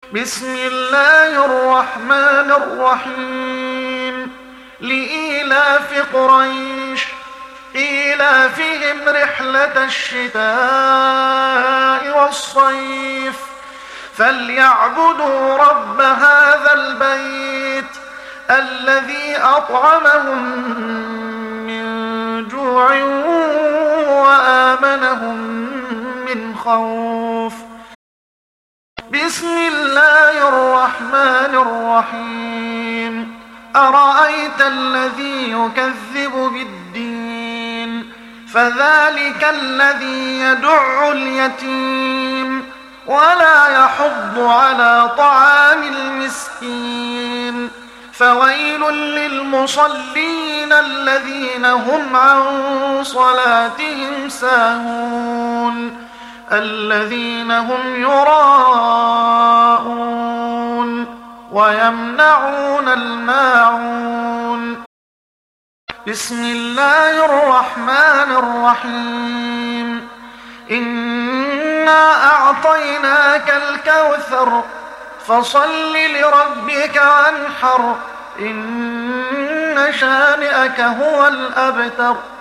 بسم الله الرحمن الرحيم لإيلاف قريش إيلافهم رحلة الشتاء والصيف فليعبدوا رب هذا البيت الذي أطعمهم من جوع وآمنهم من خوف. بسم الله الرحمن الرحيم أرأيت الذي يكذب بالدين فذلك الذي يدع اليتيم ولا يحض على طعام المسكين فويل للمصلين الذين هم عن صلاتهم ساهون الذين هم يراءون ويمنعون الماعون. بسم الله الرحمن الرحيم إنا أعطيناك الكوثر فصل لربك وانحر إن شانئك هو الأبتر.